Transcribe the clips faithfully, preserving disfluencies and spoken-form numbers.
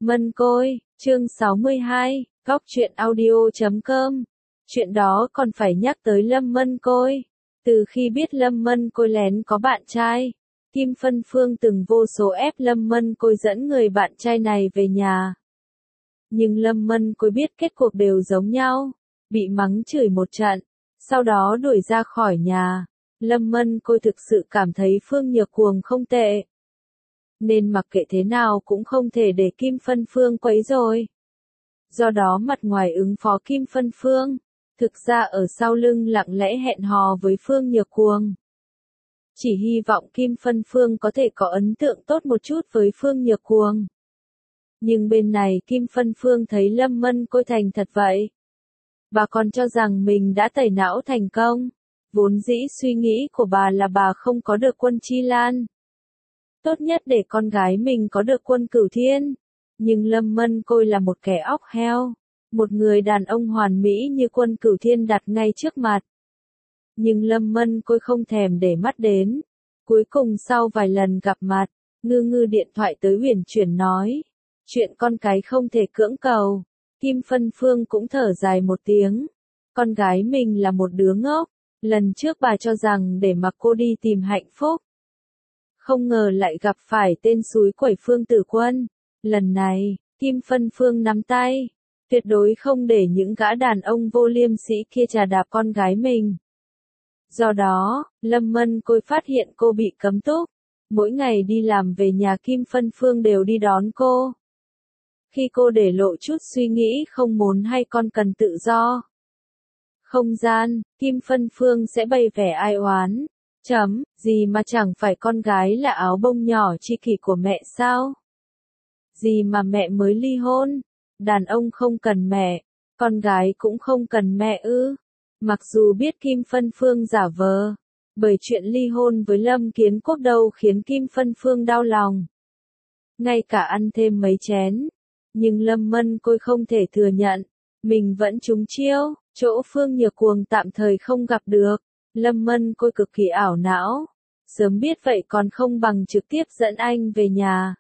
Mân Côi, chương sáu mươi hai, góc truyện audio chấm com. Chuyện đó còn phải nhắc tới Lâm Mân Côi. Từ khi biết Lâm Mân Côi lén có bạn trai, Kim Phân Phương từng vô số ép Lâm Mân Côi dẫn người bạn trai này về nhà. Nhưng Lâm Mân Côi biết kết cuộc đều giống nhau, bị mắng chửi một trận, sau đó đuổi ra khỏi nhà. Lâm Mân Côi thực sự cảm thấy Phương Nhược Cuồng không tệ, nên mặc kệ thế nào cũng không thể để Kim Phân Phương quấy rối. Do đó mặt ngoài ứng phó Kim Phân Phương, thực ra ở sau lưng lặng lẽ hẹn hò với Phương Nhược Cuồng. Chỉ hy vọng Kim Phân Phương có thể có ấn tượng tốt một chút với Phương Nhược Cuồng. Nhưng bên này Kim Phân Phương thấy Lâm Mân Côi thành thật vậy. Bà còn cho rằng mình đã tẩy não thành công. Vốn dĩ suy nghĩ của bà là bà không có được Quân Chi Lan. Tốt nhất để con gái mình có được Quân Cửu Thiên. Nhưng Lâm Mân Côi là một kẻ óc heo. Một người đàn ông hoàn mỹ như Quân Cửu Thiên đặt ngay trước mặt. Nhưng Lâm Mân Côi không thèm để mắt đến. Cuối cùng sau vài lần gặp mặt, Ngư Ngư điện thoại tới Huyền Chuyển nói. Chuyện con cái không thể cưỡng cầu. Kim Phân Phương cũng thở dài một tiếng. Con gái mình là một đứa ngốc. Lần trước bà cho rằng để mặc cô đi tìm hạnh phúc. Không ngờ lại gặp phải tên xúi quẩy Phương Tử Quân. Lần này, Kim Phân Phương nắm tay. Tuyệt đối không để những gã đàn ông vô liêm sĩ kia trà đạp con gái mình. Do đó, Lâm Mân Côi phát hiện cô bị cấm túc. Mỗi ngày đi làm về nhà Kim Phân Phương đều đi đón cô. Khi cô để lộ chút suy nghĩ không muốn hay con cần tự do. Không gian, Kim Phân Phương sẽ bày vẻ ai oán. Chấm, gì mà chẳng phải con gái là áo bông nhỏ chi kỷ của mẹ sao? Gì mà mẹ mới ly hôn? Đàn ông không cần mẹ, con gái cũng không cần mẹ ư? Mặc dù biết Kim Phân Phương giả vờ, bởi chuyện ly hôn với Lâm Kiến Quốc đâu khiến Kim Phân Phương đau lòng. Ngay cả ăn thêm mấy chén. Nhưng Lâm Mân Côi không thể thừa nhận, mình vẫn trúng chiêu, chỗ Phương Nhược Cuồng tạm thời không gặp được. Lâm Mân Côi cực kỳ ảo não, sớm biết vậy còn không bằng trực tiếp dẫn anh về nhà.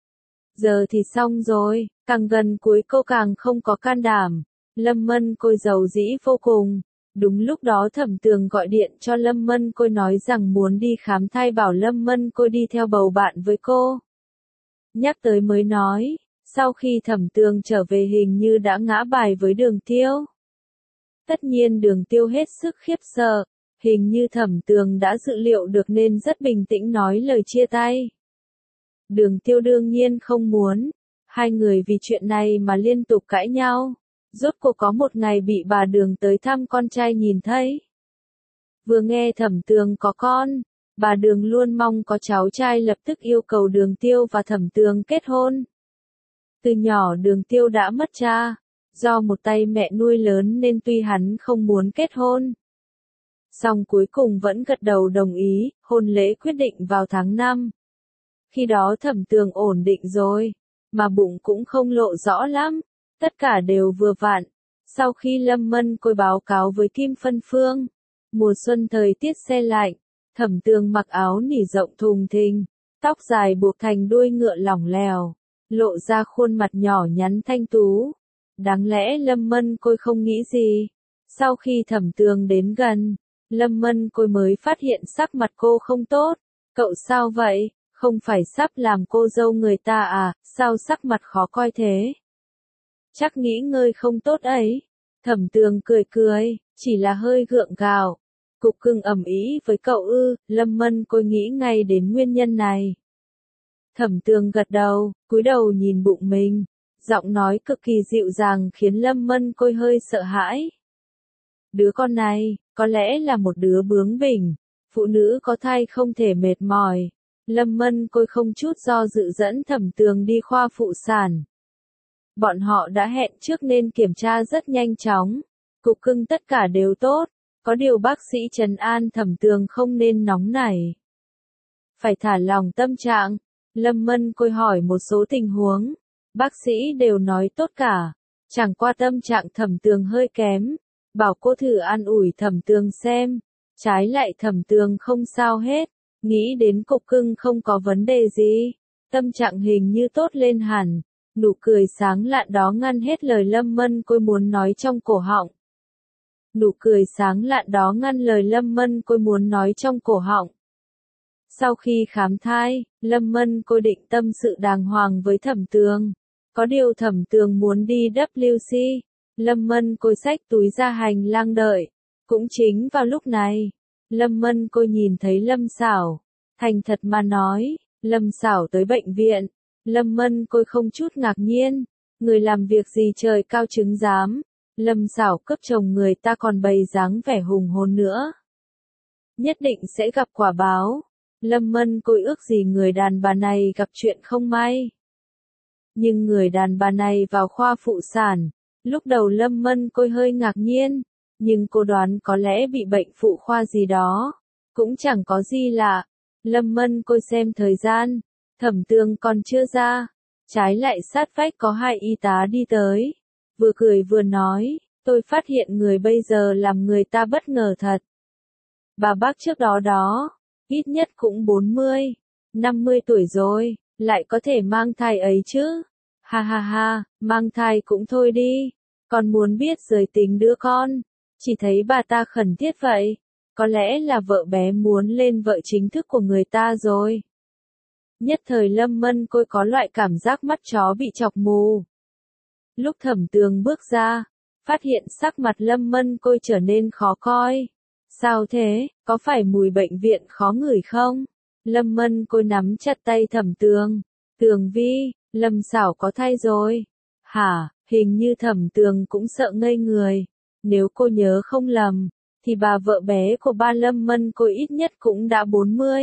Giờ thì xong rồi, càng gần cuối cô càng không có can đảm. Lâm Mân Côi giàu dĩ vô cùng. Đúng lúc đó Thẩm Tường gọi điện cho Lâm Mân Côi nói rằng muốn đi khám thai, bảo Lâm Mân Côi đi theo bầu bạn với cô. Nhắc tới mới nói. Sau khi Thẩm Tường trở về hình như đã ngã bài với Đường Tiêu. Tất nhiên Đường Tiêu hết sức khiếp sợ, hình như Thẩm Tường đã dự liệu được nên rất bình tĩnh nói lời chia tay. Đường Tiêu đương nhiên không muốn, hai người vì chuyện này mà liên tục cãi nhau, rốt cuộc có một ngày bị bà Đường tới thăm con trai nhìn thấy. Vừa nghe Thẩm Tường có con, bà Đường luôn mong có cháu trai lập tức yêu cầu Đường Tiêu và Thẩm Tường kết hôn. Từ nhỏ Đường Tiêu đã mất cha, do một tay mẹ nuôi lớn nên tuy hắn không muốn kết hôn, song cuối cùng vẫn gật đầu đồng ý, hôn lễ quyết định vào tháng năm. Khi đó Thẩm Tường ổn định rồi, mà bụng cũng không lộ rõ lắm, tất cả đều vừa vặn. Sau khi Lâm Mân Côi báo cáo với Kim Phân Phương, mùa xuân thời tiết se lạnh, Thẩm Tường mặc áo nỉ rộng thùng thình, tóc dài buộc thành đuôi ngựa lỏng lẻo, lộ ra khuôn mặt nhỏ nhắn thanh tú. Đáng lẽ Lâm Mân Côi không nghĩ gì. Sau khi Thẩm Tường đến gần, Lâm Mân Côi mới phát hiện sắc mặt cô không tốt. Cậu sao vậy? Không phải sắp làm cô dâu người ta à? Sao sắc mặt khó coi thế? Chắc nghỉ ngơi không tốt ấy. Thẩm Tường cười cười, chỉ là hơi gượng gạo. Cục cưng ầm ĩ với cậu ư? Lâm Mân Côi nghĩ ngay đến nguyên nhân này. Thẩm Tường gật đầu, cúi đầu nhìn bụng mình, giọng nói cực kỳ dịu dàng khiến Lâm Mân Côi hơi sợ hãi. Đứa con này, có lẽ là một đứa bướng bỉnh, phụ nữ có thai không thể mệt mỏi. Lâm Mân Côi không chút do dự dẫn Thẩm Tường đi khoa phụ sản. Bọn họ đã hẹn trước nên kiểm tra rất nhanh chóng, cục cưng tất cả đều tốt, có điều bác sĩ trấn an Thẩm Tường không nên nóng nảy. Phải thả lỏng tâm trạng. Lâm Mân Côi hỏi một số tình huống, bác sĩ đều nói tốt cả, chẳng qua tâm trạng Thẩm Tường hơi kém, bảo cô thử an ủi Thẩm Tường xem, trái lại Thẩm Tường không sao hết, nghĩ đến cục cưng không có vấn đề gì, tâm trạng hình như tốt lên hẳn, Nụ cười sáng lạn đó ngăn hết lời Lâm Mân Côi muốn nói trong cổ họng. Nụ cười sáng lạn đó ngăn lời Lâm Mân Côi muốn nói trong cổ họng. Sau khi khám thai, Lâm Mân Côi định tâm sự đàng hoàng với Thẩm Tường. Có điều Thẩm Tường muốn đi W C. Lâm Mân Côi xách túi ra hành lang đợi. Cũng chính vào lúc này, Lâm Mân Côi nhìn thấy Lâm Sảo. Thành thật mà nói, Lâm Sảo tới bệnh viện. Lâm Mân Côi không chút ngạc nhiên. Người làm việc gì trời cao chứng giám. Lâm Sảo cấp chồng người ta còn bày dáng vẻ hùng hồn nữa. Nhất định sẽ gặp quả báo. Lâm Mân Côi ước gì người đàn bà này gặp chuyện không may. Nhưng người đàn bà này vào khoa phụ sản. Lúc đầu Lâm Mân Côi hơi ngạc nhiên. Nhưng cô đoán có lẽ bị bệnh phụ khoa gì đó. Cũng chẳng có gì lạ. Lâm Mân Côi xem thời gian. Thẩm Tường còn chưa ra. Trái lại sát vách có hai y tá đi tới. Vừa cười vừa nói, tôi phát hiện người bây giờ làm người ta bất ngờ thật. Bà bác trước đó đó, ít nhất cũng bốn mươi, năm mươi tuổi rồi, lại có thể mang thai ấy chứ. Ha ha ha, mang thai cũng thôi đi, còn muốn biết giới tính đứa con. Chỉ thấy bà ta khẩn thiết vậy, có lẽ là vợ bé muốn lên vợ chính thức của người ta rồi. Nhất thời Lâm Mân Côi có loại cảm giác mắt chó bị chọc mù. Lúc Thẩm Tường bước ra, phát hiện sắc mặt Lâm Mân Côi trở nên khó coi. Sao thế, có phải mùi bệnh viện khó ngửi không? Lâm Mân Côi nắm chặt tay Thẩm Tường. Tường Vi, Lâm Sảo có thai rồi. Hả, hình như Thẩm Tường cũng sợ ngây người. Nếu cô nhớ không lầm, thì bà vợ bé của ba Lâm Mân Côi ít nhất cũng đã bốn mươi.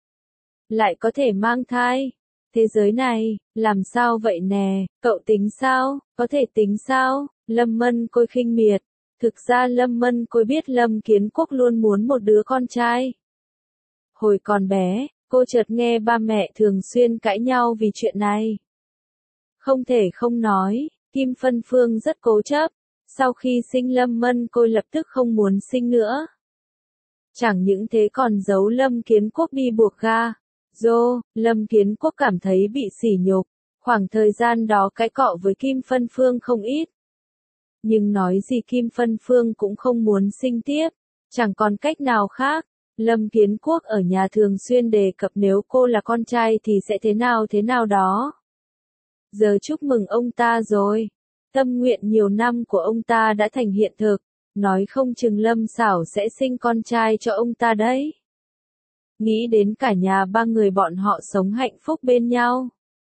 Lại có thể mang thai. Thế giới này, làm sao vậy nè, cậu tính sao, có thể tính sao? Lâm Mân Côi khinh miệt. Thực ra Lâm Mân Côi biết Lâm Kiến Quốc luôn muốn một đứa con trai. Hồi còn bé, cô chợt nghe ba mẹ thường xuyên cãi nhau vì chuyện này. Không thể không nói, Kim Phân Phương rất cố chấp. Sau khi sinh Lâm Mân Côi lập tức không muốn sinh nữa. Chẳng những thế còn giấu Lâm Kiến Quốc đi buộc ga. Dô, Lâm Kiến Quốc cảm thấy bị sỉ nhục. Khoảng thời gian đó cãi cọ với Kim Phân Phương không ít. Nhưng nói gì Kim Phân Phương cũng không muốn sinh tiếp. Chẳng còn cách nào khác. Lâm Kiến Quốc ở nhà thường xuyên đề cập nếu cô là con trai thì sẽ thế nào thế nào đó. Giờ chúc mừng ông ta rồi. Tâm nguyện nhiều năm của ông ta đã thành hiện thực. Nói không chừng Lâm Sảo sẽ sinh con trai cho ông ta đấy. Nghĩ đến cả nhà ba người bọn họ sống hạnh phúc bên nhau.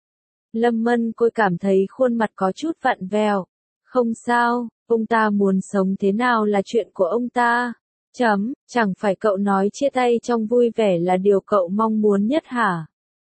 Lâm Mân Côi cảm thấy khuôn mặt có chút vặn vẹo. Không sao, ông ta muốn sống thế nào là chuyện của ông ta. Chấm, chẳng phải cậu nói chia tay trong vui vẻ là điều cậu mong muốn nhất hả?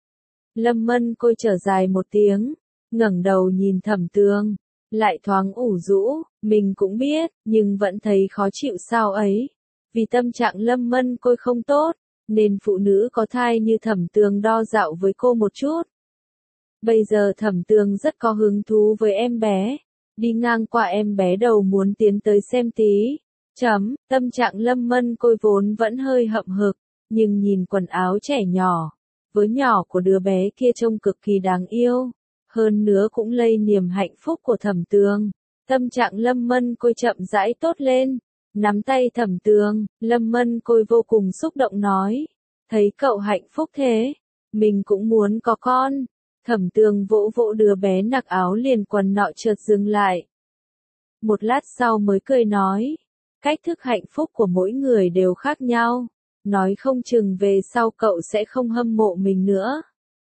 Lâm Mân Côi thở dài một tiếng, ngẩng đầu nhìn Thẩm Tường, lại thoáng ủ rũ, mình cũng biết, nhưng vẫn thấy khó chịu sao ấy. Vì tâm trạng Lâm Mân Côi không tốt, nên phụ nữ có thai như Thẩm Tường đo dạo với cô một chút. Bây giờ Thẩm Tường rất có hứng thú với em bé, đi ngang qua em bé đầu muốn tiến tới xem tí. Chấm, tâm trạng Lâm Mân Côi vốn vẫn hơi hậm hực, nhưng nhìn quần áo trẻ nhỏ, vớ nhỏ của đứa bé kia trông cực kỳ đáng yêu, hơn nữa cũng lây niềm hạnh phúc của Thẩm Tường. Tâm trạng Lâm Mân Côi chậm rãi tốt lên, nắm tay Thẩm Tường, Lâm Mân Côi vô cùng xúc động nói, thấy cậu hạnh phúc thế, mình cũng muốn có con. Thẩm Tường vỗ vỗ đứa bé nặc áo liền quần nọ chợt dừng lại. Một lát sau mới cười nói, cách thức hạnh phúc của mỗi người đều khác nhau, nói không chừng về sau cậu sẽ không hâm mộ mình nữa.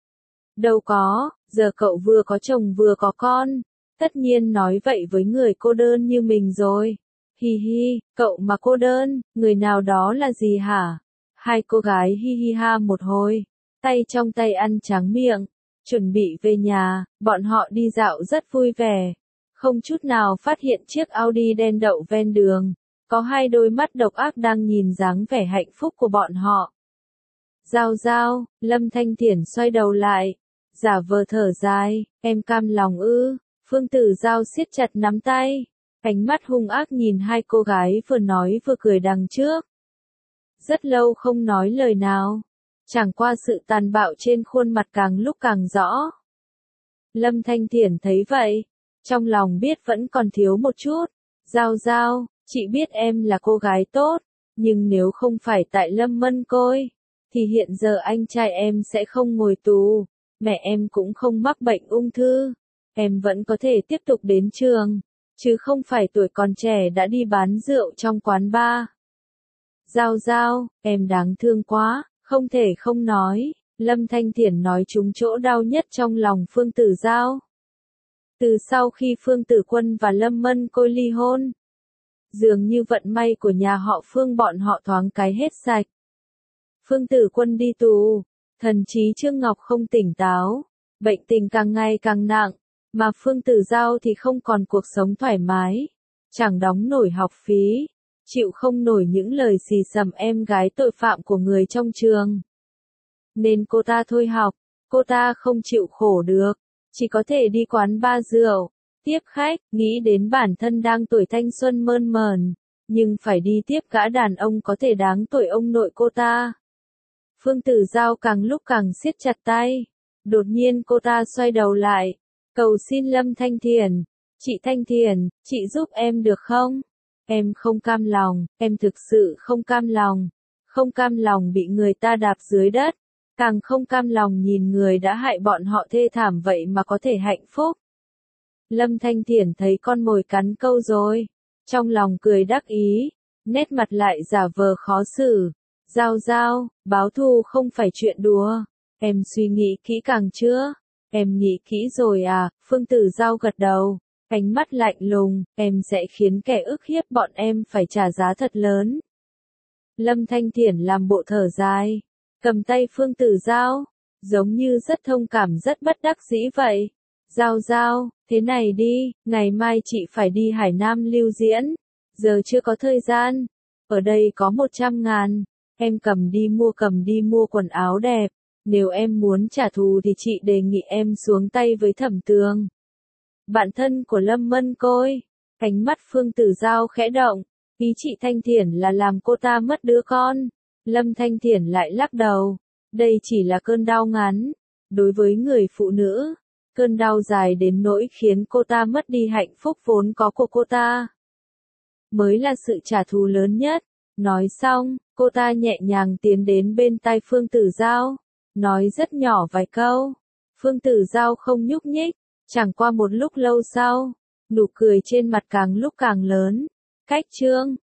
Đâu có, giờ cậu vừa có chồng vừa có con, tất nhiên nói vậy với người cô đơn như mình rồi. Hi hi, cậu mà cô đơn, người nào đó là gì hả? Hai cô gái hi hi ha một hồi, tay trong tay ăn tráng miệng, chuẩn bị về nhà, bọn họ đi dạo rất vui vẻ, không chút nào phát hiện chiếc Audi đen đậu ven đường, có hai đôi mắt độc ác đang nhìn dáng vẻ hạnh phúc của bọn họ. Giao giao, Lâm Thanh Thiển xoay đầu lại, giả vờ thở dài, em cam lòng ư? Phương Tử Giao siết chặt nắm tay, ánh mắt hung ác nhìn hai cô gái vừa nói vừa cười đằng trước. Rất lâu không nói lời nào, chẳng qua sự tàn bạo trên khuôn mặt càng lúc càng rõ. Lâm Thanh Thiển thấy vậy, trong lòng biết vẫn còn thiếu một chút. Giao Giao, chị biết em là cô gái tốt, nhưng nếu không phải tại Lâm Mân Côi, thì hiện giờ anh trai em sẽ không ngồi tù, mẹ em cũng không mắc bệnh ung thư, em vẫn có thể tiếp tục đến trường, chứ không phải tuổi còn trẻ đã đi bán rượu trong quán bar. Giao Giao, em đáng thương quá, không thể không nói, Lâm Thanh Thiển nói trúng chỗ đau nhất trong lòng Phương Tử Giao. Từ sau khi Phương Tử Quân và Lâm Mân Côi ly hôn, dường như vận may của nhà họ Phương bọn họ thoáng cái hết sạch. Phương Tử Quân đi tù, thần trí Trương Ngọc không tỉnh táo, bệnh tình càng ngày càng nặng, mà Phương Tử Giao thì không còn cuộc sống thoải mái, chẳng đóng nổi học phí, chịu không nổi những lời xì xầm em gái tội phạm của người trong trường. Nên cô ta thôi học, cô ta không chịu khổ được, chỉ có thể đi quán bar rượu, tiếp khách, nghĩ đến bản thân đang tuổi thanh xuân mơn mởn, nhưng phải đi tiếp gã đàn ông có thể đáng tuổi ông nội cô ta. Phương Tử Giao càng lúc càng siết chặt tay, đột nhiên cô ta xoay đầu lại, cầu xin Lâm Thanh Thiển, chị Thanh Thiển, chị giúp em được không? Em không cam lòng, em thực sự không cam lòng, không cam lòng bị người ta đạp dưới đất, càng không cam lòng nhìn người đã hại bọn họ thê thảm vậy mà có thể hạnh phúc. Lâm Thanh Thiển thấy con mồi cắn câu rồi, trong lòng cười đắc ý, nét mặt lại giả vờ khó xử. Giao Giao, báo thù không phải chuyện đùa, em suy nghĩ kỹ càng chưa? Em nghĩ kỹ rồi à? Phương Tử Giao gật đầu, ánh mắt lạnh lùng, em sẽ khiến kẻ ức hiếp bọn em phải trả giá thật lớn. Lâm Thanh Thiển làm bộ thở dài, cầm tay Phương Tử Giao, giống như rất thông cảm rất bất đắc dĩ vậy. Giao Giao, thế này đi, ngày mai chị phải đi Hải Nam lưu diễn, giờ chưa có thời gian, ở đây có một trăm ngàn, em cầm đi mua cầm đi mua quần áo đẹp, nếu em muốn trả thù thì chị đề nghị em xuống tay với Thẩm Tường. Bạn thân của Lâm Mân Côi, ánh mắt Phương Tử Giao khẽ động, ý chị Thanh Thiển là làm cô ta mất đứa con. Lâm Thanh Thiển lại lắc đầu, đây chỉ là cơn đau ngắn, đối với người phụ nữ, cơn đau dài đến nỗi khiến cô ta mất đi hạnh phúc vốn có của cô ta, mới là sự trả thù lớn nhất. Nói xong, cô ta nhẹ nhàng tiến đến bên tai Phương Tử Giao, nói rất nhỏ vài câu. Phương Tử Giao không nhúc nhích, chẳng qua một lúc lâu sau, nụ cười trên mặt càng lúc càng lớn. Cách chương